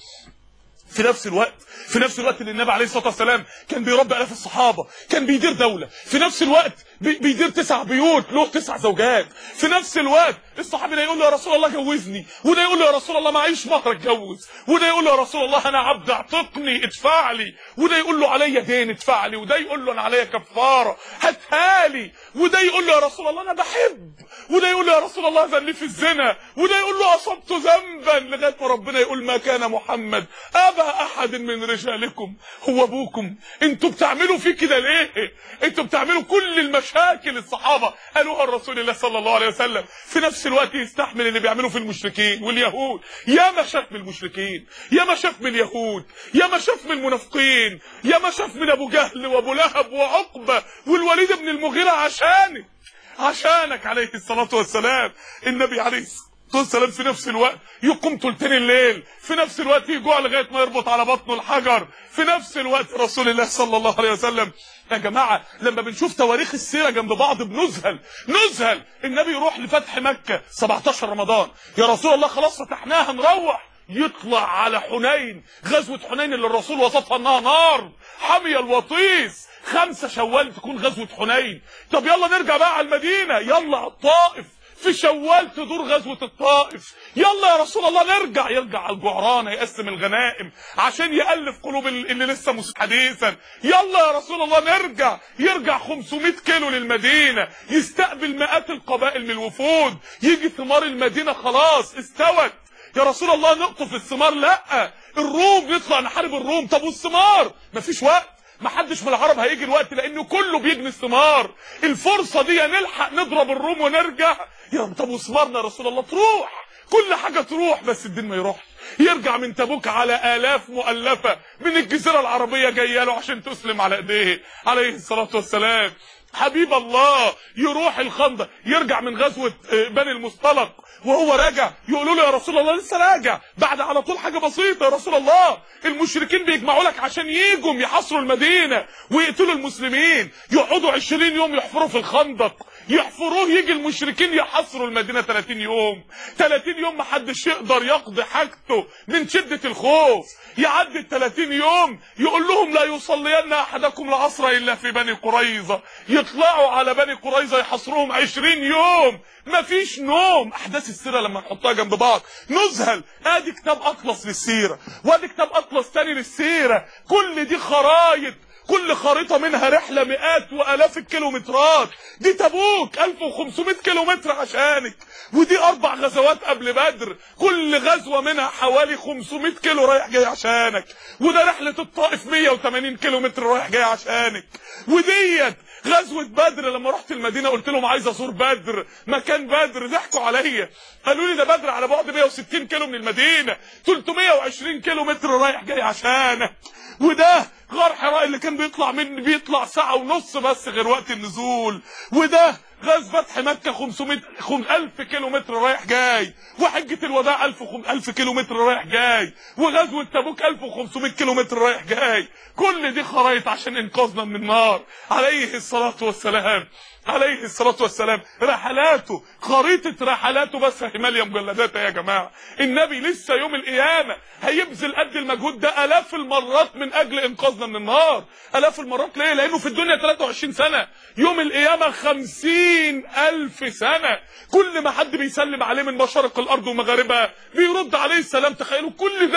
في نفس الوقت في نفس الوقت اللي النبي عليه الصلاه والسلام كان بيربي الاف الصحابه، كان بيدير دوله، في نفس الوقت بيدير تسع بيوت له تسع زوجات، في نفس الوقت الصحابي ده يقول له يا رسول الله جوزني، وده يقول له يا رسول الله معيش مهر اتجوز، وده يقول له يا رسول الله انا عبد اعتقني ادفع لي، وده يقول له عليا دين ادفع لي، وده يقول له انا عليا كفاره هاتها لي، وده يقول له يا رسول الله انا بحب، وده يقول له يا رسول الله ذلي في الزنا، وده يقول له اصبت ذنبا، لغايه ما ربنا يقول ما كان محمد ابا احد من رجالكم، هو ابوكم؟ انتوا بتعملوا فيه كده ليه؟ انتوا بتعملوا كل المشاكل الصحابه قالوها لرسول الله صلى الله عليه وسلم، في نفس الوقت يستحمل اللي بيعملوا في المشركين واليهود. يا ما شاف من المشركين، يا ما شاف من اليهود، يا ما شاف من المنافقين، يا ما شاف من ابو جهل وابو لهب وعقبه والوليد بن المغيره عشانك عشانك عليه الصلاه والسلام. النبي عليه الصلاه والسلام في نفس الوقت يقوم ثلثين الليل، في نفس الوقت يجوع لغايه ما يربط على بطنه الحجر، في نفس الوقت رسول الله صلى الله عليه وسلم. يا جماعه لما بنشوف تواريخ السيره جنب بعض بنذهل نذهل. النبي يروح لفتح مكه سبعتاشر رمضان، يا رسول الله خلاص فتحناها نروح، يطلع على حنين، غزوه حنين اللي الرسول وصفها انها نار حاميه الوطيس، خمسة شوال تكون غزوه حنين. طب يلا نرجع بقى على المدينه، يلا على الطائف، في شوال تدور غزوة الطائف، يلا يا رسول الله نرجع، يرجع على الجعرانة يقسم الغنائم عشان يألف قلوب اللي لسه مش حديثا، يلا يا رسول الله نرجع، يرجع خمسمائة كيلو للمدينة، يستقبل مئات القبائل من الوفود، يجي ثمار المدينة خلاص استوت، يا رسول الله نقطف الثمار، لا الروم نطلع نحارب الروم، طب والثمار؟ مفيش وقت، محدش من العرب هيجي الوقت لانه كله بيجني الثمار، الفرصه دي نلحق نضرب الروم ونرجع. يا طب وثمارنا يا رسول الله؟ تروح كل حاجه تروح بس الدين ما يروحش. يرجع من تبوك على آلاف مؤلفه من الجزيره العربيه جايه له عشان تسلم على ايديه عليه الصلاه والسلام. حبيب الله يروح الخندق، يرجع من غزوه بني المصطلق وهو راجع يقولوا له يا رسول الله لسه راجع، بعد على طول حاجه بسيطه، يا رسول الله المشركين بيجمعوا لك عشان ييجوا يحاصروا المدينه ويقتلوا المسلمين، يقعدوا عشرين يوم يحفروا في الخندق، يحفروه يجي المشركين يحاصروا المدينه ثلاثين يوم، ثلاثين يوم ما حدش يقدر يقضي حاجته من شده الخوف، يعدي ال ثلاثين يوم يقول لهم لا يصلين احدكم العصر الا في بني قريظه، يطلعوا على بني قريظه يحاصروهم عشرين يوم، مفيش نوم. احداث السيره لما نحطها جنب بعض نذهل. ادي كتاب اطلس للسيره، وادي كتاب اطلس تاني للسيره، كل دي خرايط، كل خريطه منها رحله مئات والاف الكيلومترات، دي تبوك ألف وخمسمائة كيلومتر عشانك، ودي اربع غزوات قبل بدر كل غزوه منها حوالي خمسمائة كيلو رايح جاي عشانك، وده رحله الطائف مئة وثمانين كيلومتر رايح جاي عشانك، وديت غزوه بدر لما رحت المدينه قلت لهم عايز ازور بدر، مكان بدر، ضحكوا عليا قالوا لي ده بدر على بعد مئة وستين كيلو من المدينه، ثلاثمائة وعشرين كيلومتر رايح جاي عشانك، وده غار حراء اللي كان بيطلع من بيطلع ساعه ونص بس غير وقت النزول، وده غاز فتح مكه خمسمائة ألف كيلومتر رايح جاي، وحجه الوداع ألف كيلومتر رايح جاي، وغزوه تبوك ألف وخمسمائة كيلومتر رايح جاي، كل دي خرايط عشان انقاذنا من النار عليه الصلاه والسلام عليه الصلاه والسلام. رحلاته، خريطه رحلاته بس ماليه مجلدات يا جماعه. النبي لسه يوم القيامه هيبذل قد المجهود ده الاف المرات من اجل انقاذنا من النار، الاف المرات. ليه؟ لانه في الدنيا ثلاثة وعشرين سنه، يوم القيامه خمسين الف سنه، كل ما حد بيسلم عليه من مشارق الارض ومغاربها بيرد عليه السلام. تخيلوا كل ده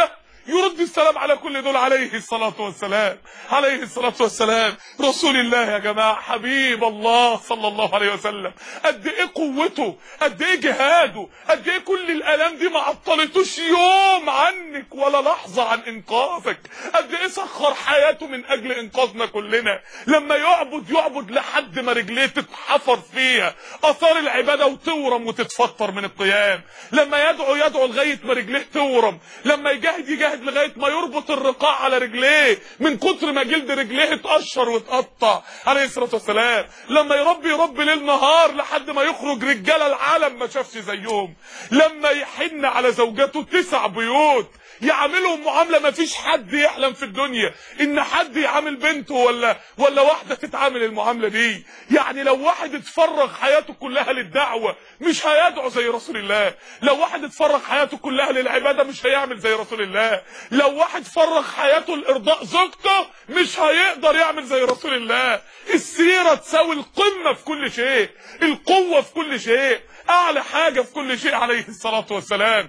يرد السلام على كل دول عليه الصلاة والسلام، عليه الصلاة والسلام. رسول الله يا جماعة حبيب الله صلى الله عليه وسلم، قد ايه قوته، قد ايه جهاده، قد ايه كل الالام دي ما عطلتوش يوم عنك ولا لحظة عن انقاذك، قد ايه سخر حياته من اجل انقاذنا كلنا. لما يعبد يعبد لحد ما رجليه تتحفر فيها اثار العبادة وتورم وتتفطر من القيام، لما يدعو يدعو لغاية ما رجليه تورم، لما يجاهد يجاهد لغاية ما يربط الرقاع على رجليه من كتر ما جلد رجليه اتقشر واتقطع عليه الصلاة والسلام، لما يربي يربي ليل نهار لحد ما يخرج رجال العالم ما شافش زيهم، لما يحن على زوجاته تسع بيوت يعاملهم معامله ما فيش حد يحلم في الدنيا ان حد يعامل بنته ولا ولا واحده تتعامل المعامله دي. يعني لو واحد اتفرغ حياته كلها للدعوه مش هيدعو زي رسول الله، لو واحد اتفرغ حياته كلها للعباده مش هيعمل زي رسول الله، لو واحد فرغ حياته لارضاء زوجته مش هيقدر يعمل زي رسول الله. السيره تساوي القمه في كل شيء، القوه في كل شيء، اعلى حاجه في كل شيء عليه الصلاه والسلام.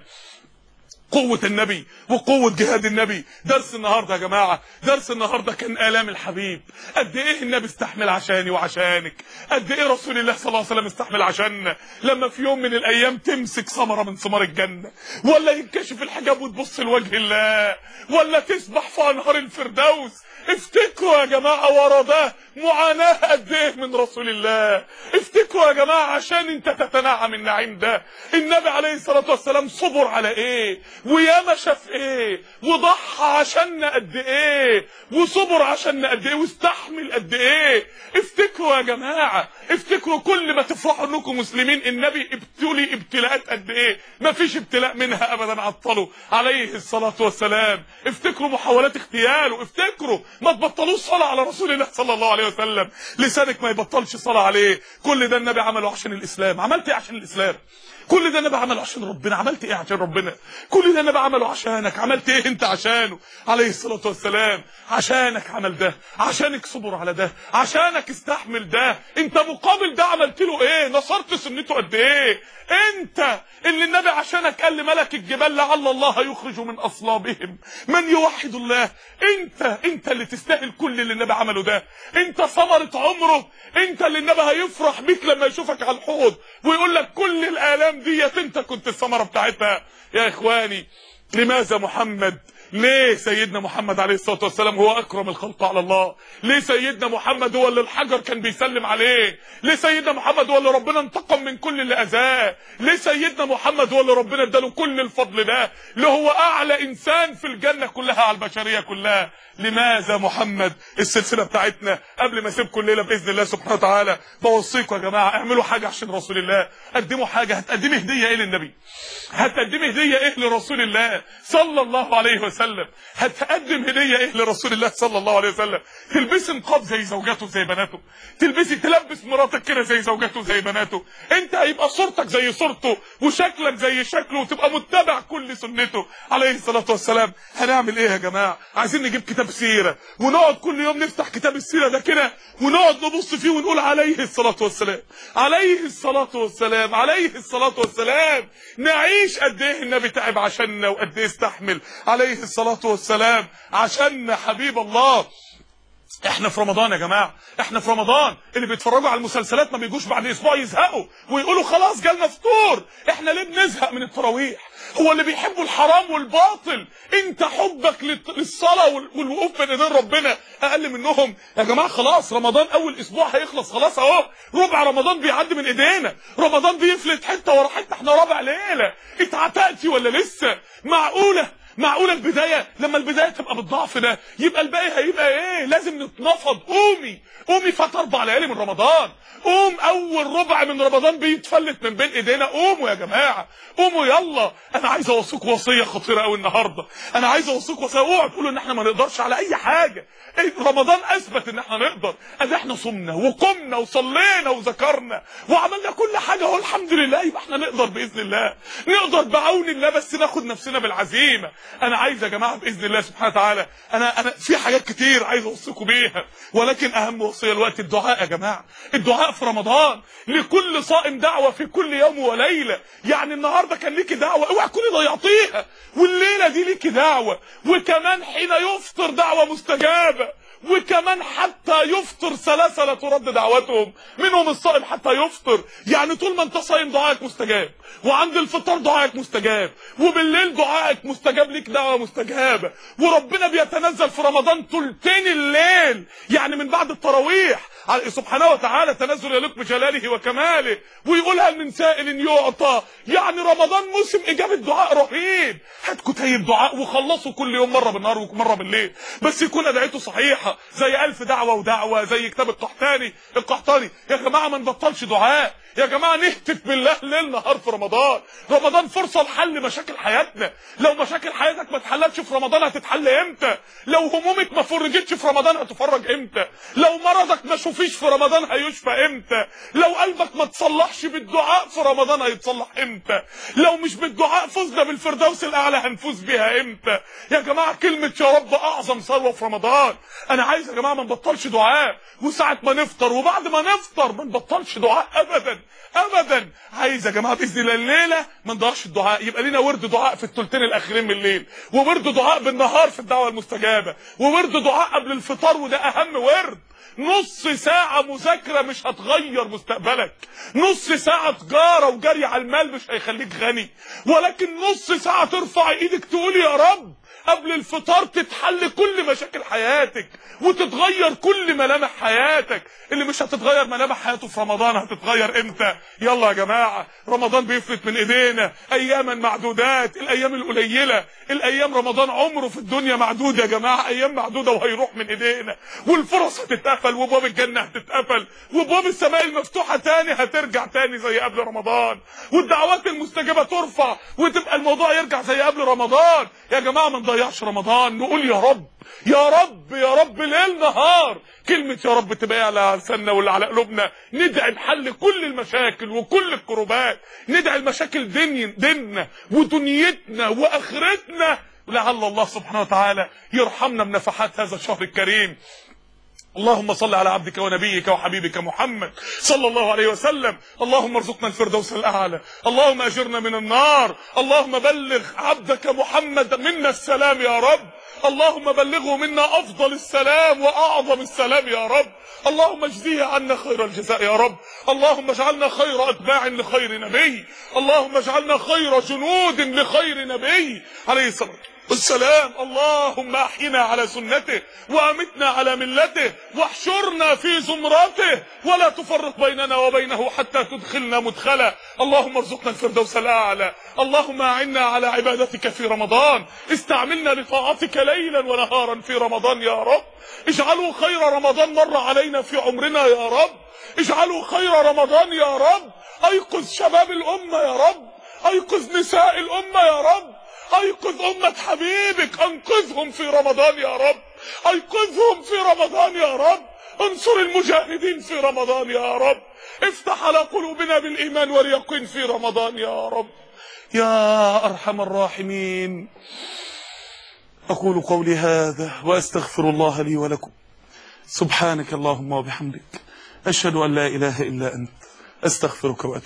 قوة النبي وقوة جهاد النبي. درس النهاردة يا جماعة، درس النهاردة كان آلام الحبيب، قد ايه النبي استحمل عشاني وعشانك، قد ايه رسول الله صلى الله عليه وسلم استحمل عشاننا. لما في يوم من الايام تمسك ثمرة من ثمار الجنة، ولا ينكشف الحجاب وتبص لوجه الله، ولا تسبح في انهار الفردوس، افتكروا يا جماعة ورا ده معاناة قد ايه من رسول الله. افتكروا يا جماعة عشان انت تتنعم النعيم ده النبي عليه الصلاة والسلام صبر على ايه، وياما شاف ايه، وضحى عشاننا قد ايه، وصبر عشاننا قد ايه، واستحمل قد ايه. افتكروا يا جماعة، افتكروا كل ما تفرحوا انكم مسلمين النبي ابتلي ابتلاءات قد ايه، ما فيش ابتلاء منها ابدا عطله عليه الصلاة والسلام. افتكروا محاولات اغتياله، افتكروا ما تبطلوش صلاة على رسول الله صلى الله عليه وسلم، لسانك ما يبطلش صلاة عليه. كل ده النبي عمله عشان الاسلام. عملت ايه عشان الاسلام؟ كل ده النبي عمله عشان ربنا. عملت ايه عشان ربنا؟ كل ده النبي عمله عشانك. عملت ايه انت عشانه عليه الصلاة والسلام؟ عشانك عمل ده، عشانك صبر على ده، عشانك استحمل ده. انت مقابل ده عملت له ايه؟ نصرت سنته قد ايه؟ انت اللي النبي عشانك قال لملك الجبال لعل الله يخرج من اصلابهم من يوحد الله. انت انت اللي تستاهل كل اللي النبي عمله ده. انت ثمرة عمره، انت اللي النبي هيفرح بيك لما يشوفك على الحوض ويقول لك كل الالام ديت انت كنت الثمرة بتاعتها. يا اخواني، لماذا محمد؟ ليه سيدنا محمد عليه الصلاة والسلام هو اكرم الخلق على الله؟ ليه سيدنا محمد هو اللي الحجر كان بيسلم عليه؟ ليه سيدنا محمد هو اللي ربنا انتقم من كل اللي اذاه؟ ليه سيدنا محمد هو اللي ربنا اداله كل الفضل ده، اللي هو اعلى انسان في الجنة كلها على البشرية كلها؟ لماذا محمد؟ السلسلة بتاعتنا قبل ما اسيبكم الليلة باذن الله سبحانه وتعالى بوصيكم يا جماعة اعملوا حاجة عشان رسول الله، قدموا حاجة. هتقدمي هدية ايه للنبي؟ هتقدمي هدية ايه لرسول الله صلى الله عليه وسلم؟ هتقدم هدية ايه لرسول الله صلى الله عليه وسلم؟ تلبسي نقاب زي زوجاته زي بناته، تلبسي تلبس مراتك كده زي زوجاته زي بناته، انت هيبقى صورتك زي صورته وشكلك زي شكله وتبقى متبع كل سنته عليه الصلاة والسلام. هنعمل ايه يا جماعة؟ عايزين نجيب كتاب سيرة ونقعد كل يوم نفتح كتاب السيرة ده كده ونقعد نبص فيه ونقول عليه الصلاة والسلام، عليه الصلاة والسلام، عليه الصلاة والسلام. نعيش قد ايه النبي تعب عشاننا وقد ايه استحمل عليه الصلاة والسلام عشاننا حبيب الله. احنا في رمضان يا جماعة، احنا في رمضان. اللي بيتفرجوا على المسلسلات ما بيجوش بعد اسبوع يزهقوا ويقولوا خلاص جالنا فطور. احنا ليه بنزهق من التراويح؟ هو اللي بيحبوا الحرام والباطل انت حبك للصلاة والوقوف بين ايدين ربنا اقل منهم؟ يا جماعة خلاص رمضان اول اسبوع هيخلص، خلاص اهو ربع رمضان بيعدي من ايدينا، رمضان بيفلت حتة ورا حتة، احنا رابع ليلة. اتعتقتي ولا لسه؟ معقولة معقولة البداية لما البداية تبقى بالضعف ده يبقى الباقي هيبقى ايه؟ لازم نتنفض. قومي قومي، فات اربع ليالي من رمضان، قوم اول ربع من رمضان بيتفلت من بين ايدينا. قوموا يا جماعة، قوموا يلا. انا عايز اوصيك وصية خطيرة قوي النهاردة، انا عايز اوصيك وصية. اوعوا تقولوا ان احنا ما نقدرش على اي حاجة. رمضان اثبت ان احنا نقدر، ان احنا صمنا وقمنا وصلينا وذكرنا وعملنا كل حاجة اهو الحمد لله. يبقى احنا نقدر باذن الله، نقدر بعون الله، بس ناخد نفسنا بالعزيمة انا عايز يا جماعه باذن الله سبحانه وتعالى، انا انا في حاجات كتير عايز اوصيكم بيها، ولكن اهم وصيه الوقت الدعاء يا جماعه. الدعاء في رمضان، لكل صائم دعوه في كل يوم وليله. يعني النهارده كان ليكي دعوه، اوعى تكوني ضيعتيها، والليله دي ليكي دعوه، وكمان حين يفطر دعوه مستجابه، وكمان حتى يفطر ثلاثه لا ترد دعوتهم، منهم الصائم حتى يفطر. يعني طول ما انت صايم دعائك مستجاب، وعند الفطار دعائك مستجاب، وبالليل دعائك مستجاب، ليك دعوه مستجابه. وربنا بيتنزل في رمضان ثلثين الليل، يعني من بعد التراويح سبحانه وتعالى تنزل يليق بجلاله وكماله، ويقولها من سائل يعطى. يعني رمضان موسم اجابه دعاء رهيب. هات كتيب دعاء وخلصوا كل يوم مره بالنهار ومره بالليل، بس يكون ادعيته صحيحه، زي الف دعوه ودعوه، زي كتاب القحطاني القحطاني يا جماعه ما نبطلش دعاء يا جماعه، نهتف بالله ليل نهار في رمضان. رمضان فرصه لحل مشاكل حياتنا. لو مشاكل حياتك ما اتحلتش في رمضان هتتحل امتى؟ لو همومك ما فرجتش في رمضان هتفرج امتى؟ لو مرضك ما شوفيش في رمضان هيشفى امتى؟ لو قلبك ما تصلحش بالدعاء في رمضان هيتصلح امتى؟ لو مش بالدعاء فزنا بالفردوس الاعلى هنفوز بيها امتى؟ يا جماعه كلمه يا رب اعظم ثروه في رمضان. انا عايز يا جماعه ما نبطلش دعاء، وساعه ما نفطر وبعد ما نفطر ما نبطلش دعاء ابدا ابدا. عايز يا جماعه باذن الله الليله ما نضيعش الدعاء، يبقى لنا ورد دعاء في الثلثين الاخيرين من الليل، وورد دعاء بالنهار في الدعوه المستجابه، وورد دعاء قبل الفطار، وده اهم ورد. نص ساعة مذاكرة مش هتغير مستقبلك، نص ساعة تجارة وجري على المال مش هيخليك غني، ولكن نص ساعة ترفع ايدك تقول يا رب قبل الفطار تتحل كل مشاكل حياتك، وتتغير كل ملامح حياتك. اللي مش هتتغير ملامح حياته في رمضان هتتغير امتى؟ يلا يا جماعة، رمضان بيفلت من ايدينا اياما معدودات، الايام القليلة، الايام رمضان عمره في الدنيا معدود يا جماعة، ايام معدودة وهيروح من ايدينا، والفرص هتتقفل، وباب الجنة هتتقفل، وباب السماء المفتوحة تاني هترجع تاني زي قبل رمضان، والدعوات المستجابة ترفع وتبقى الموضوع يرجع زي قبل رمضان. يا جماعة ما نضيعش رمضان، نقول يا رب يا رب يا رب ليل نهار، كلمة يا رب تبقى على لساننا واللي على قلوبنا، ندعي بحل كل المشاكل وكل الكروبات، ندعي المشاكل دين ديننا ودنيتنا واخرتنا، لعل الله سبحانه وتعالى يرحمنا بنفحات هذا الشهر الكريم. اللهم صل على عبدك ونبيك وحبيبك محمد صلى الله عليه وسلم. اللهم ارزقنا الفردوس الاعلى، اللهم اجرنا من النار، اللهم بلغ عبدك محمد منا السلام يا رب، اللهم بلغه منا افضل السلام واعظم السلام يا رب، اللهم اجزيه عنا خير الجزاء يا رب، اللهم اجعلنا خير اتباع لخير نبي، اللهم اجعلنا خير جنود لخير نبي عليه الصلاه والسلام. اللهم احينا على سنته وامتنا على ملته واحشرنا في زمرته، ولا تفرق بيننا وبينه حتى تدخلنا مدخلا. اللهم ارزقنا الفردوس الاعلى، اللهم اعنا على عبادتك في رمضان، استعملنا لطاعتك ليلا ونهارا في رمضان يا رب، اجعلوا خير رمضان مر علينا في عمرنا يا رب، اجعلوا خير رمضان يا رب. ايقظ شباب الامه يا رب، ايقظ نساء الامه يا رب، ايقظ امة حبيبك، انقذهم في رمضان يا رب، ايقظهم في رمضان يا رب، انصر المجاهدين في رمضان يا رب، افتح على قلوبنا بالايمان واليقين في رمضان يا رب يا ارحم الراحمين. اقول قولي هذا واستغفر الله لي ولكم. سبحانك اللهم وبحمدك، اشهد ان لا اله الا انت، استغفرك واتوب